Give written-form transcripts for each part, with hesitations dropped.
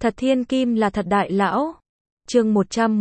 Thật thiên kim là thật đại lão. Chương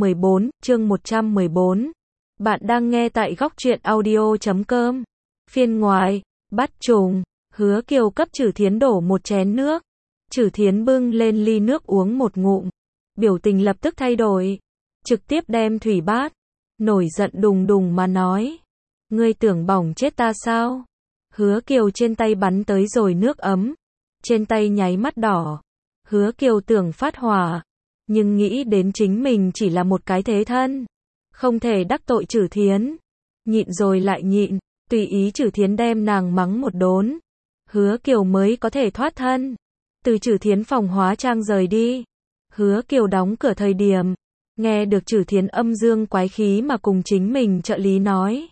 114. Bạn đang nghe tại góc truyện audio.com. Phiên ngoài, bắt trùng, Hứa Kiều cấp Trử Thiến đổ một chén nước. Trử Thiến bưng lên ly nước uống một ngụm. Biểu tình lập tức thay đổi. Trực tiếp đem thủy bát. Nổi giận đùng đùng mà nói. Ngươi tưởng bỏng chết ta sao? Hứa Kiều trên tay bắn tới rồi nước ấm. Trên tay nháy mắt đỏ. Hứa Kiều tưởng phát hỏa. Nhưng nghĩ đến chính mình chỉ là một cái thế thân. Không thể đắc tội Trử Thiến. Nhịn rồi lại nhịn. Tùy ý Trử Thiến đem nàng mắng một đốn. Hứa Kiều mới có thể thoát thân. Từ Trử Thiến phòng hóa trang rời đi. Hứa Kiều đóng cửa thời điểm. Nghe được Trử Thiến âm dương quái khí mà cùng chính mình trợ lý nói.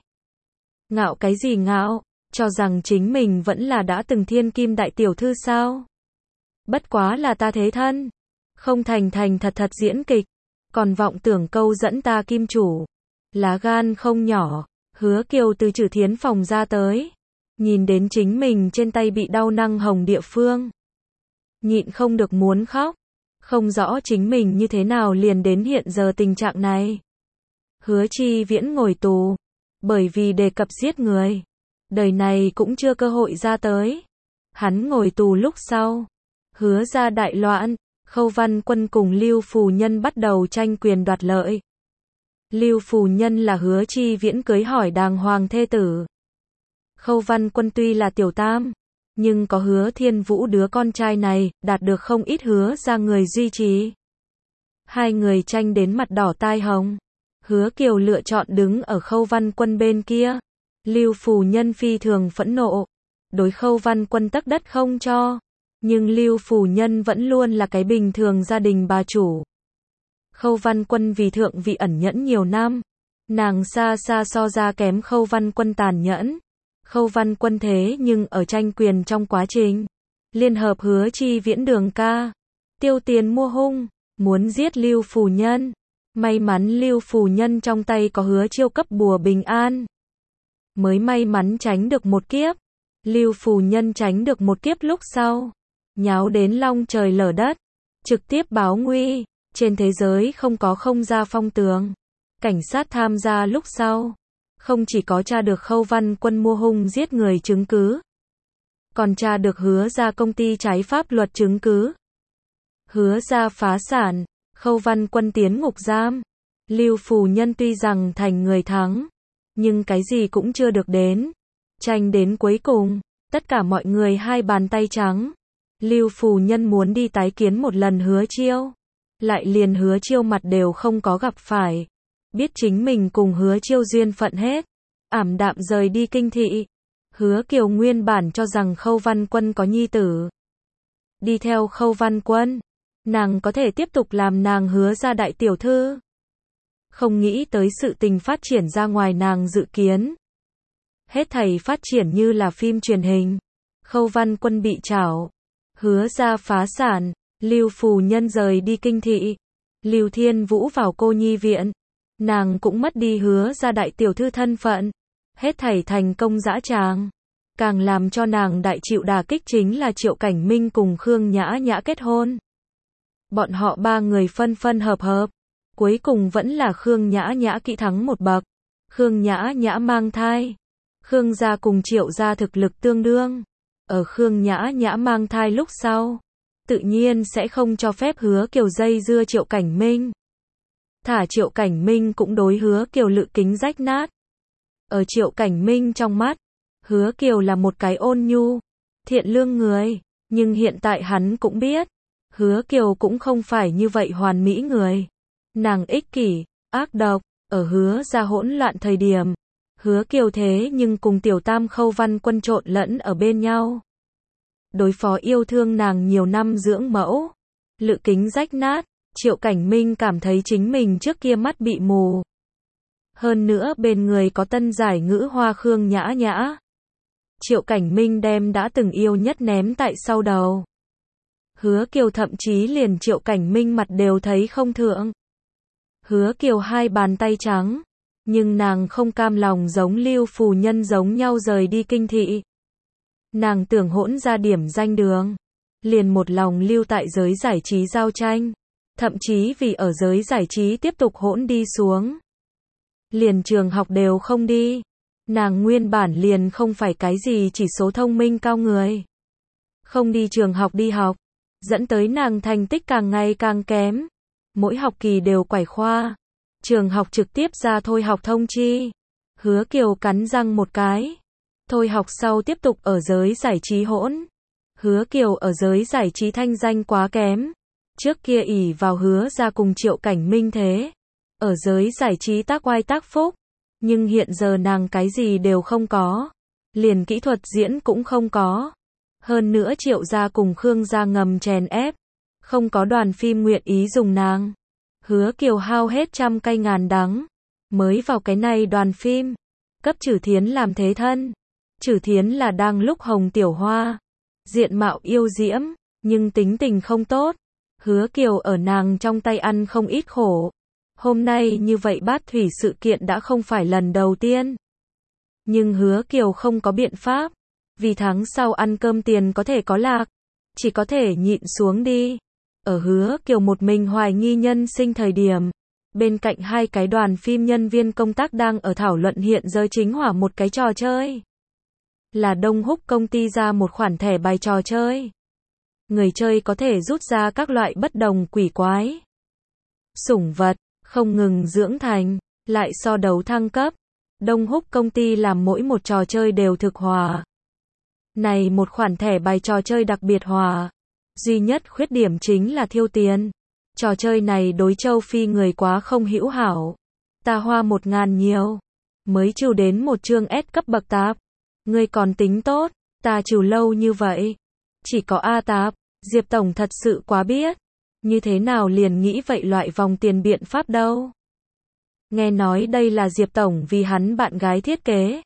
Ngạo cái gì ngạo? Cho rằng chính mình vẫn là đã từng thiên kim đại tiểu thư sao? Bất quá là ta thế thân. Không thành thật diễn kịch. Còn vọng tưởng câu dẫn ta kim chủ. Lá gan không nhỏ. Hứa Kiều từ Trử Thiến phòng ra tới. Nhìn đến chính mình trên tay bị đau năng hồng địa phương. Nhịn không được muốn khóc. Không rõ chính mình như thế nào liền đến hiện giờ tình trạng này. Hứa Chi Viễn ngồi tù. Bởi vì đề cập giết người. Đời này cũng chưa cơ hội ra tới. Hắn ngồi tù lúc sau. Hứa ra đại loạn. Khâu Văn Quân cùng Lưu Phù Nhân bắt đầu tranh quyền đoạt lợi. Lưu Phù Nhân là Hứa Chi Viễn cưới hỏi đàng hoàng thê tử. Khâu Văn Quân tuy là tiểu tam. Nhưng có Hứa Thiên Vũ đứa con trai này, đạt được không ít Hứa ra người duy trì. Hai người tranh đến mặt đỏ tai hồng. Hứa Kiều lựa chọn đứng ở Khâu Văn Quân bên kia. Lưu Phù Nhân phi thường phẫn nộ. Đối Khâu Văn Quân tấc đất không cho. Nhưng Lưu Phù Nhân vẫn luôn là cái bình thường gia đình bà chủ. Khâu Văn Quân vì thượng vị ẩn nhẫn nhiều năm. Nàng xa so ra kém Khâu Văn Quân tàn nhẫn. Khâu Văn Quân thế nhưng ở tranh quyền trong quá trình. Liên hợp Hứa Chi Viễn Đường ca. Tiêu tiền mua hung. Muốn giết Lưu Phù Nhân. May mắn Lưu Phù Nhân trong tay có Hứa Chiêu cấp bùa bình an. Mới may mắn tránh được một kiếp. Lưu Phù Nhân tránh được một kiếp lúc sau. Nháo đến long trời lở đất. Trực tiếp báo nguy. Trên thế giới không có không ra phong tường. Cảnh sát tham gia lúc sau. Không chỉ có tra được Khâu Văn Quân mua hung giết người chứng cứ. Còn tra được Hứa ra công ty trái pháp luật chứng cứ. Hứa ra phá sản. Khâu Văn Quân tiến ngục giam. Lưu Phù Nhân tuy rằng thành người thắng. Nhưng cái gì cũng chưa được đến. Tranh đến cuối cùng. Tất cả mọi người hai bàn tay trắng. Lưu Phù Nhân muốn đi tái kiến một lần Hứa Chiêu. Lại liền Hứa Chiêu mặt đều không có gặp phải. Biết chính mình cùng Hứa Chiêu duyên phận hết. Ảm đạm rời đi kinh thị. Hứa Kiều nguyên bản cho rằng Khâu Văn Quân có nhi tử. Đi theo Khâu Văn Quân. Nàng có thể tiếp tục làm nàng Hứa ra đại tiểu thư. Không nghĩ tới sự tình phát triển ra ngoài nàng dự kiến. Hết thảy phát triển như là phim truyền hình. Khâu Văn Quân bị trảo. Hứa ra phá sản. Lưu Phù Nhân rời đi kinh thị. Lưu Thiên Vũ vào cô nhi viện. Nàng cũng mất đi Hứa ra đại tiểu thư thân phận. Hết thảy thành công dã tràng. Càng làm cho nàng đại chịu đả kích chính là Triệu Cảnh Minh cùng Khương Nhã Nhã kết hôn. Bọn họ ba người phân hợp. Cuối cùng vẫn là Khương Nhã Nhã kỹ thắng một bậc. Khương Nhã Nhã mang thai. Khương gia cùng Triệu gia thực lực tương đương. Ở Khương Nhã Nhã mang thai lúc sau. Tự nhiên sẽ không cho phép Hứa Kiều dây dưa Triệu Cảnh Minh. Thả Triệu Cảnh Minh cũng đối Hứa Kiều lự kính rách nát. Ở Triệu Cảnh Minh trong mắt. Hứa Kiều là một cái ôn nhu. Thiện lương người. Nhưng hiện tại hắn cũng biết. Hứa Kiều cũng không phải như vậy hoàn mỹ người. Nàng ích kỷ, ác độc. Ở Hứa ra hỗn loạn thời điểm. Hứa Kiều thế nhưng cùng tiểu tam Khâu Văn Quân trộn lẫn ở bên nhau. Đối phó yêu thương nàng nhiều năm dưỡng mẫu. Lự kính rách nát. Triệu Cảnh Minh cảm thấy chính mình trước kia mắt bị mù. Hơn nữa bên người có tân giải ngữ hoa Khương Nhã Nhã. Triệu Cảnh Minh đem đã từng yêu nhất ném tại sau đầu. Hứa Kiều thậm chí liền Triệu Cảnh Minh mặt đều thấy không thượng. Hứa Kiều hai bàn tay trắng. Nhưng nàng không cam lòng giống Lưu Phù Nhân giống nhau rời đi kinh thị. Nàng tưởng hỗn ra điểm danh đường. liền một lòng lưu tại giới giải trí giao tranh. Thậm chí vì ở giới giải trí tiếp tục hỗn đi xuống. Liền trường học đều không đi. Nàng nguyên bản liền không phải cái gì chỉ số thông minh cao người. Không đi trường học đi học, dẫn tới nàng thành tích càng ngày càng kém. Mỗi học kỳ đều quải khoa. Trường học trực tiếp ra thôi học thông chi. Hứa Kiều cắn răng một cái. Thôi học sau tiếp tục ở giới giải trí hỗn. Hứa Kiều ở giới giải trí thanh danh quá kém. Trước kia ỷ vào Hứa ra cùng Triệu Cảnh Minh thế. Ở giới giải trí tác oai tác phúc. Nhưng hiện giờ nàng cái gì đều không có. Liền kỹ thuật diễn cũng không có. Hơn nữa Triệu gia cùng Khương gia ngầm chèn ép. Không có đoàn phim nguyện ý dùng nàng. Hứa Kiều hao hết trăm cây ngàn đắng. Mới vào cái này đoàn phim. Cấp Trử Thiến làm thế thân. Trử Thiến là đang lúc hồng tiểu hoa. Diện mạo yêu diễm. Nhưng tính tình không tốt. Hứa Kiều ở nàng trong tay ăn không ít khổ. Hôm nay như vậy Bát Thủy sự kiện đã không phải lần đầu tiên. Nhưng Hứa Kiều không có biện pháp. Vì tháng sau ăn cơm tiền có thể có lạc. Chỉ có thể nhịn xuống đi. Ở Hứa Kiều một mình hoài nghi nhân sinh thời điểm. Bên cạnh hai cái đoàn phim nhân viên công tác đang ở thảo luận hiện giờ chính hỏa một cái trò chơi. Là Đông Húc công ty ra một khoản thẻ bài trò chơi. Người chơi có thể rút ra các loại bất đồng quỷ quái. Sủng vật, không ngừng dưỡng thành, lại so đấu thăng cấp. Đông Húc công ty làm mỗi một trò chơi đều thực hòa. Này một khoản thẻ bài trò chơi đặc biệt hòa. Duy nhất khuyết điểm chính là thiêu tiền. Trò chơi này đối châu Phi người quá không hữu hảo. Ta hoa 1.000 nhiều. Mới trừ đến một chương S cấp bậc tạp. Ngươi còn tính tốt, ta trừ lâu như vậy. Chỉ có A tạp, Diệp Tổng thật sự quá biết. Như thế nào liền nghĩ vậy loại vòng tiền biện pháp đâu. Nghe nói đây là Diệp Tổng vì hắn bạn gái thiết kế.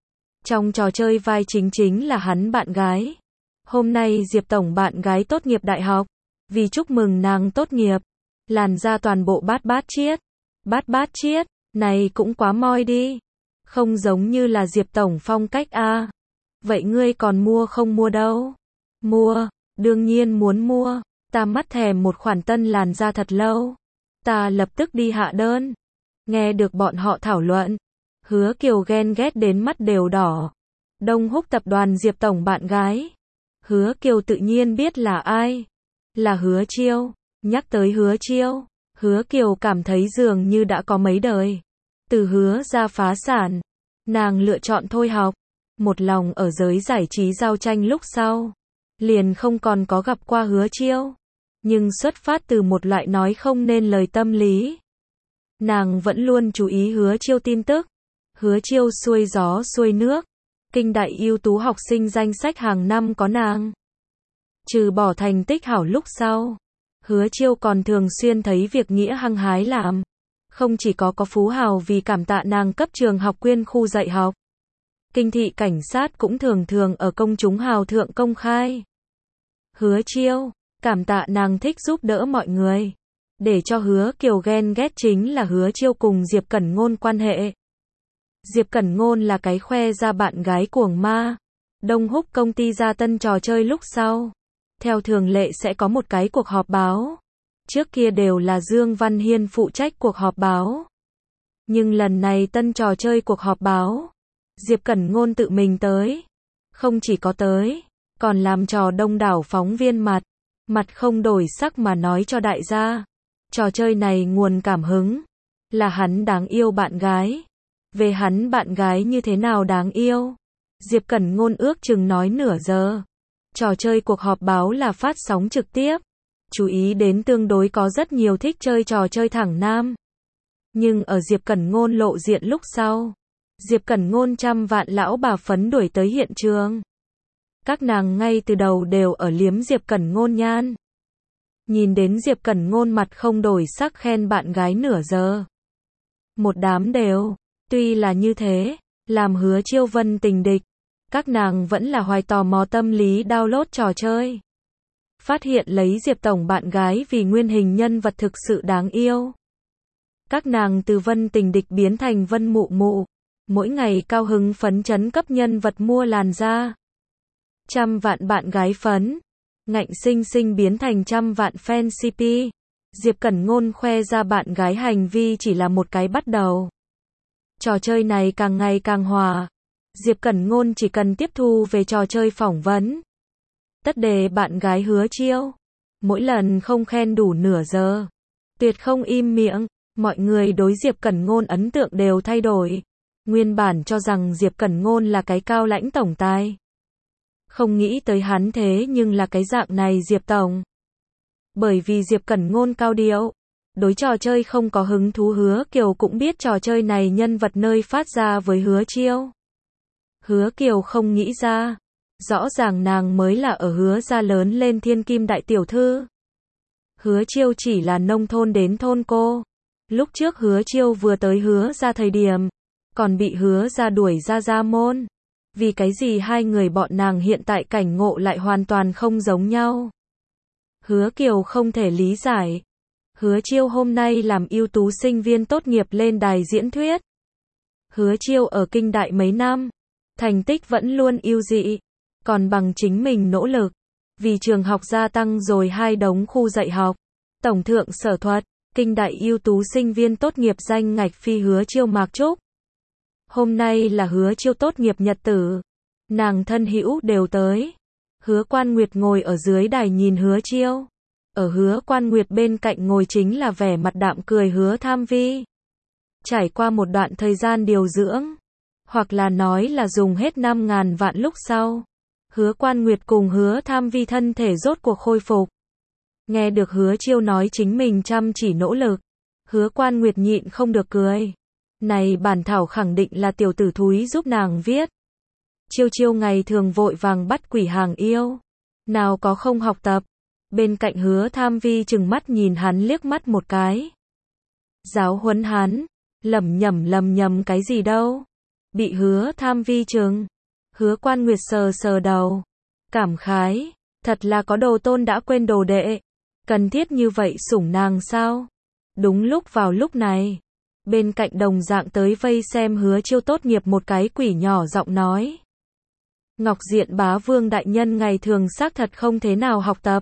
Trong trò chơi vai chính là hắn bạn gái. Hôm nay Diệp Tổng bạn gái tốt nghiệp đại học. Vì chúc mừng nàng tốt nghiệp. Làn ra toàn bộ bát chiết. Bát chiết, này cũng quá moi đi. Không giống như là Diệp Tổng phong cách a. Vậy ngươi còn mua không mua đâu? Mua, đương nhiên muốn mua. Ta mắt thèm một khoản tân làn da thật lâu. Ta lập tức đi hạ đơn. Nghe được bọn họ thảo luận. Hứa Kiều ghen ghét đến mắt đều đỏ. Đông Húc tập đoàn Diệp Tổng bạn gái. Hứa Kiều tự nhiên biết là ai. Là Hứa Chiêu. Nhắc tới Hứa Chiêu. Hứa Kiều cảm thấy dường như đã có mấy đời. Từ Hứa ra phá sản. Nàng lựa chọn thôi học. Một lòng ở giới giải trí giao tranh lúc sau. Liền không còn có gặp qua Hứa Chiêu. Nhưng xuất phát từ một loại nói không nên lời tâm lý. Nàng vẫn luôn chú ý Hứa Chiêu tin tức. Hứa Chiêu xuôi gió xuôi nước. Kinh đại ưu tú học sinh danh sách hàng năm có nàng. Trừ bỏ thành tích hảo lúc sau. Hứa Chiêu còn thường xuyên thấy việc nghĩa hăng hái làm. Không chỉ có phú hào vì cảm tạ nàng cấp trường học quyên khu dạy học. Kinh thị cảnh sát cũng thường ở công chúng hào thượng công khai. Hứa Chiêu, cảm tạ nàng thích giúp đỡ mọi người. Để cho Hứa Kiều ghen ghét chính là Hứa Chiêu cùng Diệp Cẩn Ngôn quan hệ. Diệp Cẩn Ngôn là cái khoe ra bạn gái cuồng ma. Đông Húc công ty ra tân trò chơi lúc sau. Theo thường lệ sẽ có một cái cuộc họp báo. Trước kia đều là Dương Văn Hiên phụ trách cuộc họp báo. Nhưng lần này tân trò chơi cuộc họp báo. Diệp Cẩn Ngôn tự mình tới. Không chỉ có tới, còn làm trò đông đảo phóng viên mặt không đổi sắc mà nói cho đại gia. Trò chơi này nguồn cảm hứng là hắn đáng yêu bạn gái. Về hắn bạn gái như thế nào đáng yêu. Diệp Cẩn Ngôn ước chừng nói nửa giờ. Trò chơi cuộc họp báo là phát sóng trực tiếp. Chú ý đến tương đối có rất nhiều thích chơi trò chơi thẳng nam. Nhưng ở Diệp Cẩn Ngôn lộ diện lúc sau. Diệp Cẩn Ngôn trăm vạn lão bà phấn đuổi tới hiện trường. Các nàng ngay từ đầu đều ở liếm Diệp Cẩn Ngôn nhan. Nhìn đến Diệp Cẩn Ngôn mặt không đổi sắc khen bạn gái nửa giờ. Một đám đều. Tuy là như thế, làm Hứa Chiêu Vân tình địch. Các nàng vẫn là hoài tò mò tâm lý download trò chơi. Phát hiện lấy Diệp Tổng bạn gái vì nguyên hình nhân vật thực sự đáng yêu. Các nàng từ Vân tình địch biến thành Vân mụ mụ. Mỗi ngày cao hứng phấn chấn cấp nhân vật mua làn da. Trăm vạn bạn gái phấn. ngạnh sinh sinh biến thành trăm vạn fan CP. Diệp Cẩn Ngôn khoe ra bạn gái hành vi chỉ là một cái bắt đầu. Trò chơi này càng ngày càng hòa. Diệp Cẩn Ngôn chỉ cần tiếp thu về trò chơi phỏng vấn. Tất đề bạn gái Hứa Chiêu. Mỗi lần không khen đủ nửa giờ. Tuyệt không im miệng. Mọi người đối Diệp Cẩn Ngôn ấn tượng đều thay đổi. Nguyên bản cho rằng Diệp Cẩn Ngôn là cái cao lãnh tổng tài. Không nghĩ tới hắn thế nhưng là cái dạng này Diệp Tổng. Bởi vì Diệp Cẩn Ngôn cao điệu. Đối trò chơi không có hứng thú. Hứa Kiều cũng biết trò chơi này nhân vật nơi phát ra với Hứa Chiêu. Hứa Kiều không nghĩ ra. Rõ ràng nàng mới là ở Hứa gia lớn lên thiên kim đại tiểu thư. Hứa Chiêu chỉ là nông thôn đến thôn cô. Lúc trước Hứa Chiêu vừa tới Hứa gia thời điểm, còn bị Hứa gia đuổi ra gia môn. Vì cái gì hai người bọn nàng hiện tại cảnh ngộ lại hoàn toàn không giống nhau. Hứa Kiều không thể lý giải. Hứa Chiêu hôm nay làm ưu tú sinh viên tốt nghiệp lên đài diễn thuyết. Hứa Chiêu ở kinh đại mấy năm, thành tích vẫn luôn ưu dị, còn bằng chính mình nỗ lực. Vì trường học gia tăng rồi 2 đống khu dạy học. Tổng thượng sở thuật, kinh đại ưu tú sinh viên tốt nghiệp danh ngạch phi Hứa Chiêu Mạc Trúc. Hôm nay là Hứa Chiêu tốt nghiệp nhật tử. Nàng thân hữu đều tới. Hứa Quan Nguyệt ngồi ở dưới đài nhìn Hứa Chiêu. Ở Hứa Quan Nguyệt bên cạnh ngồi chính là vẻ mặt đạm cười Hứa Tham Vi. Trải qua một đoạn thời gian điều dưỡng, hoặc là nói là dùng hết 5.000 vạn lúc sau, Hứa Quan Nguyệt cùng Hứa Tham Vi thân thể rốt cuộc khôi phục. Nghe được Hứa Chiêu nói chính mình chăm chỉ nỗ lực, Hứa Quan Nguyệt nhịn không được cười. Này bản thảo khẳng định là tiểu tử thúi giúp nàng viết. Chiêu Chiêu ngày thường vội vàng bắt quỷ hàng yêu, nào có không học tập. Bên cạnh Hứa Tham Vi chừng mắt nhìn hắn liếc mắt một cái. Giáo huấn hắn, lẩm nhẩm cái gì đâu. Bị Hứa Tham Vi chừng. Hứa Quan Nguyệt sờ sờ đầu, cảm khái, thật là có đồ tôn đã quên đồ đệ. Cần thiết như vậy sủng nàng sao? Đúng lúc vào lúc này, bên cạnh đồng dạng tới vây xem Hứa Chiêu tốt nghiệp một cái quỷ nhỏ giọng nói. Ngọc Diện Bá Vương đại nhân ngày thường xác thật không thế nào học tập.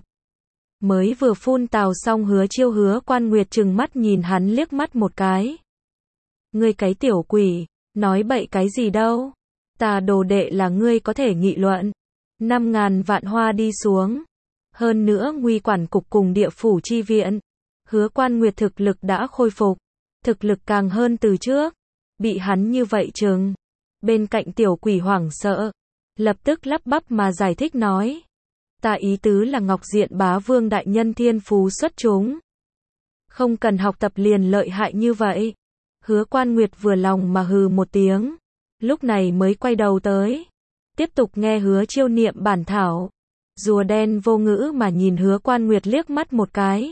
Mới vừa phun tào xong Hứa Chiêu Hứa Quan Nguyệt trừng mắt nhìn hắn liếc mắt một cái. Ngươi cái tiểu quỷ, nói bậy cái gì đâu. Ta đồ đệ là ngươi có thể nghị luận. 5.000 vạn hoa đi xuống. Hơn nữa nguy quản cục cùng địa phủ chi viện. Hứa Quan Nguyệt thực lực đã khôi phục. Thực lực càng hơn từ trước. Bị hắn như vậy chừng. Bên cạnh tiểu quỷ hoảng sợ. Lập tức lắp bắp mà giải thích nói. Ta ý tứ là Ngọc Diện Bá Vương đại nhân thiên phú xuất chúng. Không cần học tập liền lợi hại như vậy. Hứa Quan Nguyệt vừa lòng mà hừ một tiếng. Lúc này mới quay đầu tới. Tiếp tục nghe Hứa Chiêu niệm bản thảo. Rùa đen vô ngữ mà nhìn Hứa Quan Nguyệt liếc mắt một cái.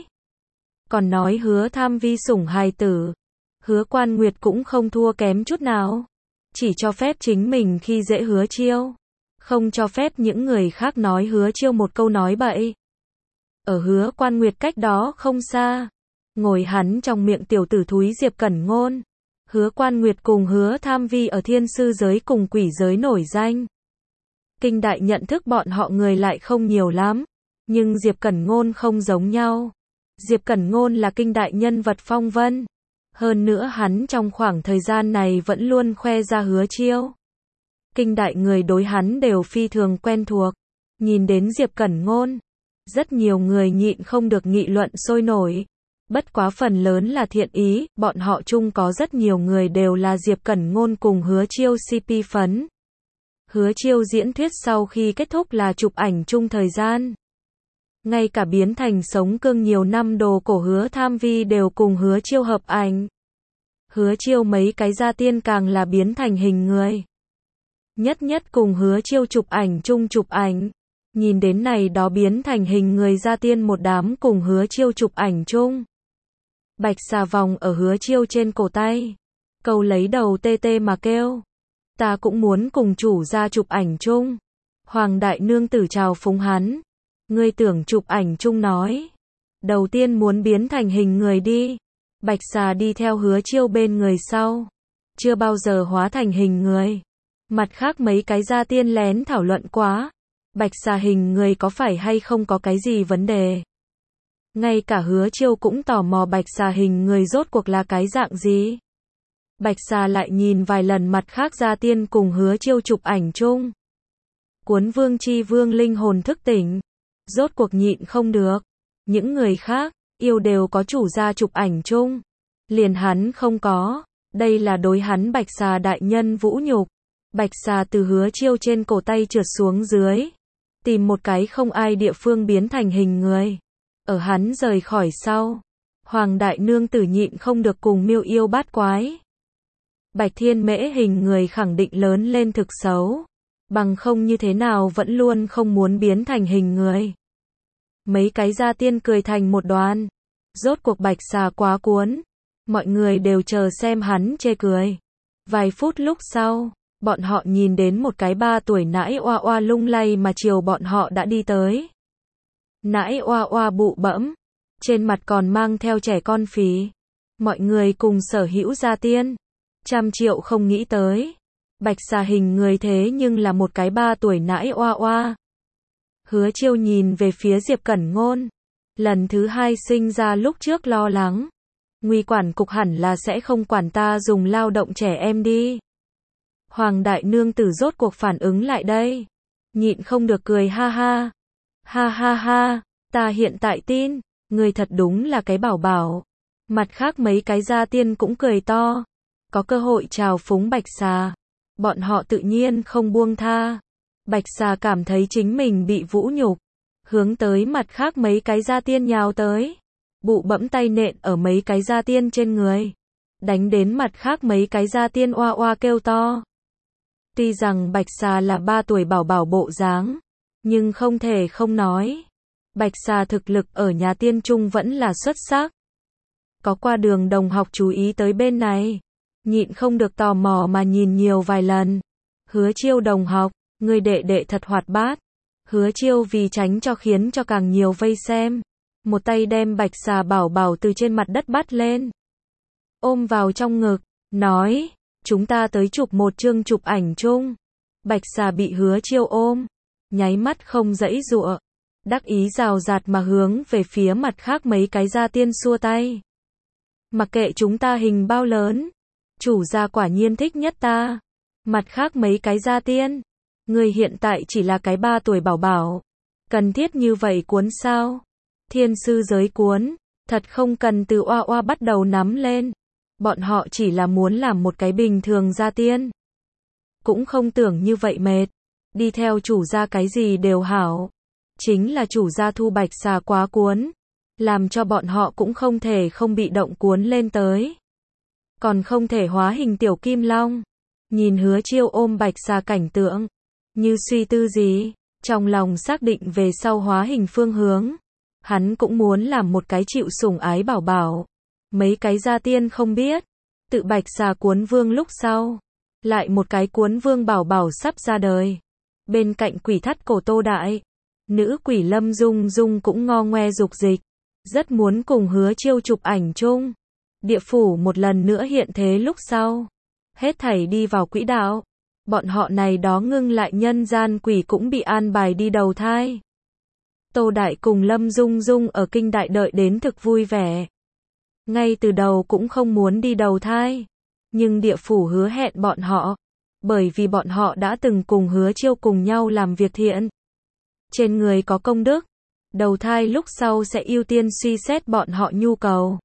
Còn nói Hứa Tham Vi sủng hài tử. Hứa Quan Nguyệt cũng không thua kém chút nào. Chỉ cho phép chính mình khi dễ Hứa Chiêu. Không cho phép những người khác nói Hứa Chiêu một câu nói bậy. Ở Hứa Quan Nguyệt cách đó không xa. Ngồi hắn trong miệng tiểu tử thúi Diệp Cẩn Ngôn. Hứa Quan Nguyệt cùng Hứa Tham Vi ở thiên sư giới cùng quỷ giới nổi danh. Kinh đại nhận thức bọn họ người lại không nhiều lắm. Nhưng Diệp Cẩn Ngôn không giống nhau. Diệp Cẩn Ngôn là kinh đại nhân vật phong vân. Hơn nữa hắn trong khoảng thời gian này vẫn luôn khoe ra Hứa Chiêu. Kinh đại người đối hắn đều phi thường quen thuộc. Nhìn đến Diệp Cẩn Ngôn, rất nhiều người nhịn không được nghị luận sôi nổi. Bất quá phần lớn là thiện ý, bọn họ chung có rất nhiều người đều là Diệp Cẩn Ngôn cùng Hứa Chiêu CP phấn. Hứa Chiêu diễn thuyết sau khi kết thúc là chụp ảnh chung thời gian. Ngay cả biến thành sống cương nhiều năm đồ cổ Hứa Tham Vi đều cùng Hứa Chiêu hợp ảnh. Hứa Chiêu mấy cái gia tiên càng là biến thành hình người. Nhất cùng Hứa Chiêu chụp ảnh chung chụp ảnh. Nhìn đến này đó biến thành hình người gia tiên một đám cùng Hứa Chiêu chụp ảnh chung. Bạch xà vòng ở Hứa Chiêu trên cổ tay. Câu lấy đầu tê tê mà kêu. Ta cũng muốn cùng chủ gia chụp ảnh chung. Hoàng đại nương tử chào phúng hắn. Ngươi tưởng chụp ảnh chung nói. Đầu tiên muốn biến thành hình người đi. Bạch xà đi theo Hứa Chiêu bên người sau. Chưa bao giờ hóa thành hình người. Mặt khác mấy cái gia tiên lén thảo luận quá. Bạch xà hình người có phải hay không có cái gì vấn đề? Ngay cả Hứa Chiêu cũng tò mò bạch xà hình người rốt cuộc là cái dạng gì. Bạch xà lại nhìn vài lần mặt khác gia tiên cùng Hứa Chiêu chụp ảnh chung. Cuốn Vương Chi Vương linh hồn thức tỉnh. Rốt cuộc nhịn không được. Những người khác, yêu đều có chủ gia chụp ảnh chung. Liền hắn không có. Đây là đối hắn bạch xà đại nhân vũ nhục. Bạch xà từ Hứa Chiêu trên cổ tay trượt xuống dưới. Tìm một cái không ai địa phương biến thành hình người. Ở hắn rời khỏi sau. Hoàng đại nương tử nhịn không được cùng miêu yêu bát quái. Bạch Thiên Mễ hình người khẳng định lớn lên thực xấu. Bằng không như thế nào vẫn luôn không muốn biến thành hình người. Mấy cái gia tiên cười thành một đoàn. Rốt cuộc bạch xà quá cuốn. Mọi người đều chờ xem hắn chê cười. Vài phút lúc sau, bọn họ nhìn đến một cái 3 tuổi nãi oa oa lung lay mà chiều bọn họ đã đi tới. Nãi oa oa bụ bẫm, trên mặt còn mang theo trẻ con phì. Mọi người cùng sở hữu gia tiên. 100 triệu không nghĩ tới. Bạch xà hình người thế nhưng là một cái 3 tuổi nãi oa oa. Hứa Chiêu nhìn về phía Diệp Cẩn Ngôn. Lần thứ 2 sinh ra lúc trước lo lắng. Nguy quản cục hẳn là sẽ không quản ta dùng lao động trẻ em đi. Hoàng đại nương tử rốt cuộc phản ứng lại đây. Nhịn không được cười ha ha. Ha ha ha, ta hiện tại tin, người thật đúng là cái bảo bảo. Mặt khác mấy cái gia tiên cũng cười to. Có cơ hội chào phúng bạch xà. Bọn họ tự nhiên không buông tha. Bạch xà cảm thấy chính mình bị vũ nhục. Hướng tới mặt khác mấy cái gia tiên nhào tới. Bụ bẫm tay nện ở mấy cái gia tiên trên người. Đánh đến mặt khác mấy cái gia tiên oa oa kêu to. Tuy rằng bạch xà là 3 tuổi bảo bảo bộ dáng. Nhưng không thể không nói. Bạch xà thực lực ở nhà tiên trung vẫn là xuất sắc. Có qua đường đồng học chú ý tới bên này. Nhịn không được tò mò mà nhìn nhiều vài lần. Hứa Chiêu đồng học, người đệ đệ thật hoạt bát. Hứa Chiêu vì tránh cho khiến cho càng nhiều vây xem. Một tay đem bạch xà bảo bảo từ trên mặt đất bắt lên. Ôm vào trong ngực, nói, chúng ta tới chụp một chương chụp ảnh chung. Bạch xà bị Hứa Chiêu ôm. Nháy mắt không giãy giụa. Đắc ý rào rạt mà hướng về phía mặt khác mấy cái gia tiên xua tay. Mặc kệ chúng ta hình bao lớn. Chủ gia quả nhiên thích nhất ta. Mặt khác mấy cái gia tiên. Người hiện tại chỉ là cái 3 tuổi bảo bảo. Cần thiết như vậy cuốn sao? Thiên sư giới cuốn. Thật không cần từ oa oa bắt đầu nắm lên. Bọn họ chỉ là muốn làm một cái bình thường gia tiên. Cũng không tưởng như vậy mệt. Đi theo chủ gia cái gì đều hảo. Chính là chủ gia thu bạch xà quá cuốn. Làm cho bọn họ cũng không thể không bị động cuốn lên tới. Còn không thể hóa hình tiểu kim long. Nhìn Hứa Chiêu ôm bạch xà cảnh tượng. Như suy tư gì. Trong lòng xác định về sau hóa hình phương hướng. Hắn cũng muốn làm một cái chịu sủng ái bảo bảo. Mấy cái gia tiên không biết. Tự bạch xà cuốn vương lúc sau. Lại một cái cuốn vương bảo bảo sắp ra đời. Bên cạnh quỷ thắt cổ Tô Đại. Nữ quỷ Lâm Dung Dung cũng ngo ngoe dục dịch. Rất muốn cùng Hứa Chiêu chụp ảnh chung. Địa phủ một lần nữa hiện thế lúc sau. Hết thảy đi vào quỹ đạo. Bọn họ này đó ngưng lại nhân gian quỷ cũng bị an bài đi đầu thai. Tô Đại cùng Lâm Dung Dung ở kinh đại đợi đến thực vui vẻ. Ngay từ đầu cũng không muốn đi đầu thai. Nhưng địa phủ hứa hẹn bọn họ. Bởi vì bọn họ đã từng cùng Hứa Chiêu cùng nhau làm việc thiện. Trên người có công đức. Đầu thai lúc sau sẽ ưu tiên suy xét bọn họ nhu cầu.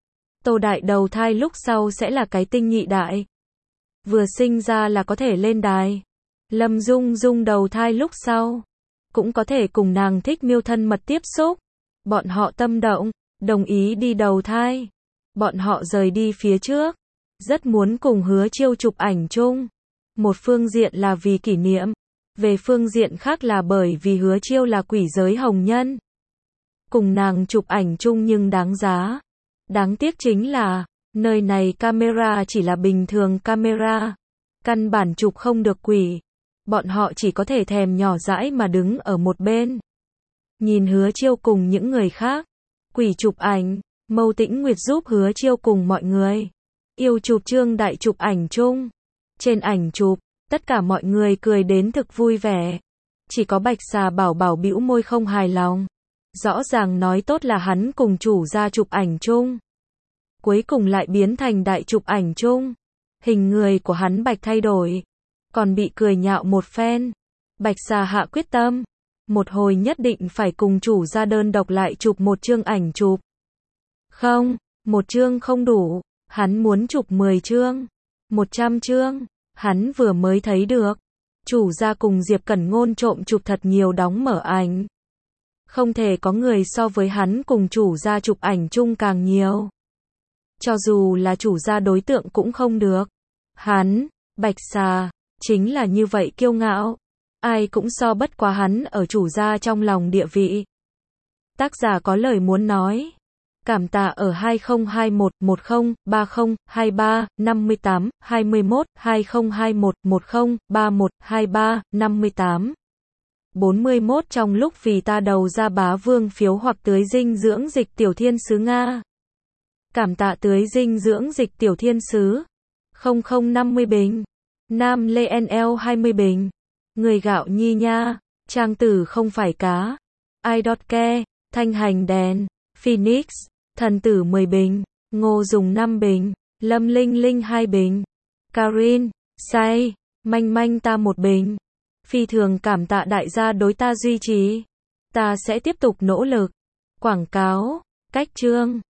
Tô Đại đầu thai lúc sau sẽ là cái tinh nhị đại. Vừa sinh ra là có thể lên đài. Lâm Dung Dung đầu thai lúc sau. Cũng có thể cùng nàng thích miêu thân mật tiếp xúc. Bọn họ tâm động, đồng ý đi đầu thai. Bọn họ rời đi phía trước. Rất muốn cùng Hứa Chiêu chụp ảnh chung. Một phương diện là vì kỷ niệm. Về phương diện khác là bởi vì Hứa Chiêu là quỷ giới hồng nhân. Cùng nàng chụp ảnh chung nhưng đáng giá. Đáng tiếc chính là, nơi này camera chỉ là bình thường camera. Căn bản chụp không được quỷ. Bọn họ chỉ có thể thèm nhỏ dãi mà đứng ở một bên. Nhìn Hứa Chiêu cùng những người khác. Quỷ chụp ảnh, Mâu Tĩnh Nguyệt giúp Hứa Chiêu cùng mọi người. Yêu chụp chương đại chụp ảnh chung. Trên ảnh chụp, tất cả mọi người cười đến thực vui vẻ. Chỉ có Bạch Xà Bảo Bảo bĩu môi không hài lòng. Rõ ràng nói tốt là hắn cùng chủ gia chụp ảnh chung. Cuối cùng lại biến thành đại chụp ảnh chung. Hình người của hắn Bạch thay đổi. Còn bị cười nhạo một phen. Bạch Xà hạ quyết tâm. Một hồi nhất định phải cùng chủ gia đơn độc lại chụp một chương ảnh chụp. Không, một chương không đủ. Hắn muốn chụp 10 chương. 100 chương. Hắn vừa mới thấy được. Chủ gia cùng Diệp Cẩn Ngôn trộm chụp thật nhiều đóng mở ảnh. Không thể có người so với hắn cùng chủ gia chụp ảnh chung càng nhiều. Cho dù là chủ gia đối tượng cũng không được. Hắn, Bạch Xà, chính là như vậy kiêu ngạo. Ai cũng so bất quá hắn ở chủ gia trong lòng địa vị. Tác giả có lời muốn nói. Cảm tạ ở 2021 10 30 23 58 21 2021 10 31 23 58 41 trong lúc vì ta đầu ra bá vương phiếu hoặc tưới dinh dưỡng dịch tiểu thiên sứ Nga. Cảm tạ tưới dinh dưỡng dịch tiểu thiên sứ. 0050 bình. Nam Lê NL 20 bình. Người gạo nhi nha. Trang tử không phải cá. I.Ke. Thanh hành đèn. Phoenix. Thần tử 10 bình. Ngô Dùng 5 bình. Lâm Linh Linh 2 bình. Karin. Say. Manh manh ta 1 bình. Phi thường cảm tạ đại gia đối ta duy trì. Ta sẽ tiếp tục nỗ lực. Quảng cáo. Cách chương.